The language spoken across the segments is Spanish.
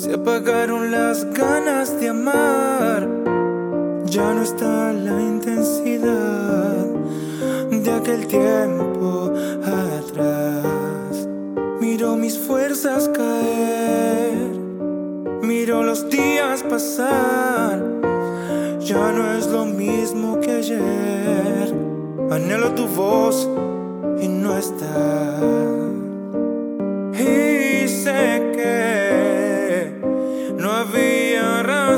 Se apagaron las ganas de amar, ya no está la intensidad de aquel tiempo atrás. Miro mis fuerzas caer, miro los días pasar, ya no es lo mismo que ayer. Anhelo tu voz y no está. Y sé que no había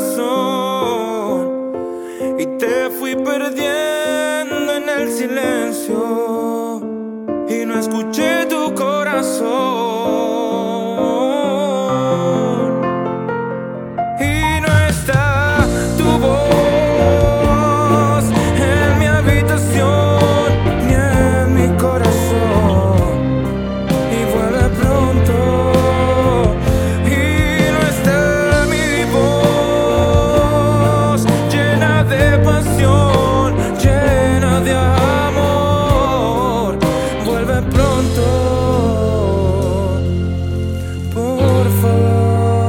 razón y te fui perdiendo en el silencio y no escuché tu corazón. Y no está tu voz en mi habitación ni en mi corazón. Y vuelve pronto. Y no está mi voz llena de pasión, llena de amor. Vuelve pronto, por favor.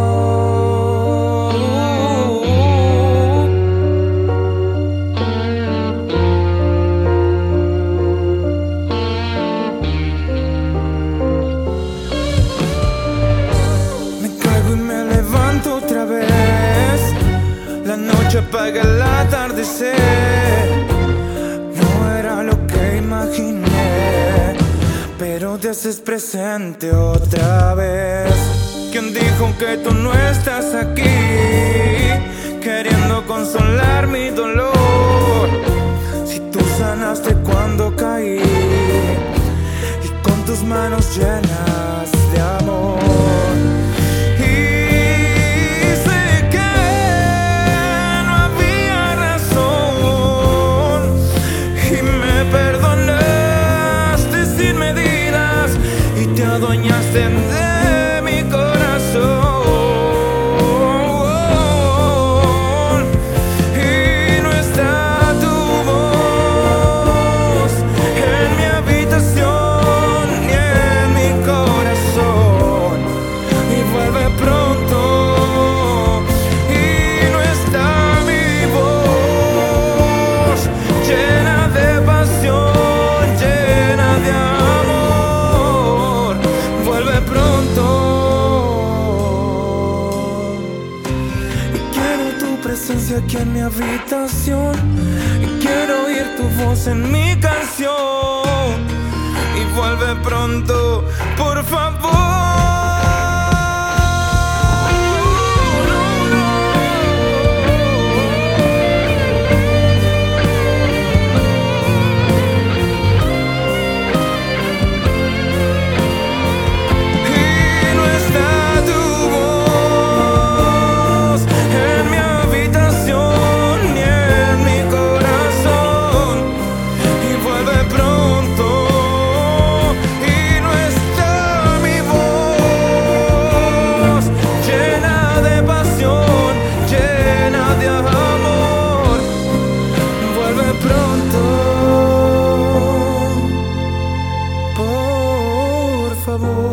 Me caigo y me levanto otra vez. La noche apaga el atardecer. No era lo que imaginé, pero te haces presente otra vez. ¿Quién dijo que tú no estás aquí? Queriendo consolar mi dolor. Si tú sanaste cuando caí y con tus manos llenas de amor. Y sé que no había razón y me perdonaste sin medidas y te adueñaste de mi corazón. Y no está tu voz en mi habitación ni en mi corazón. Y vuelve pronto. Y no está mi voz llena de pasión, llena de amor. Vuelve pronto. Y quiero tu presencia aquí en mi habitación. Y quiero oír tu voz en mi canción. Y vuelve pronto, por favor. Pronto, por favor.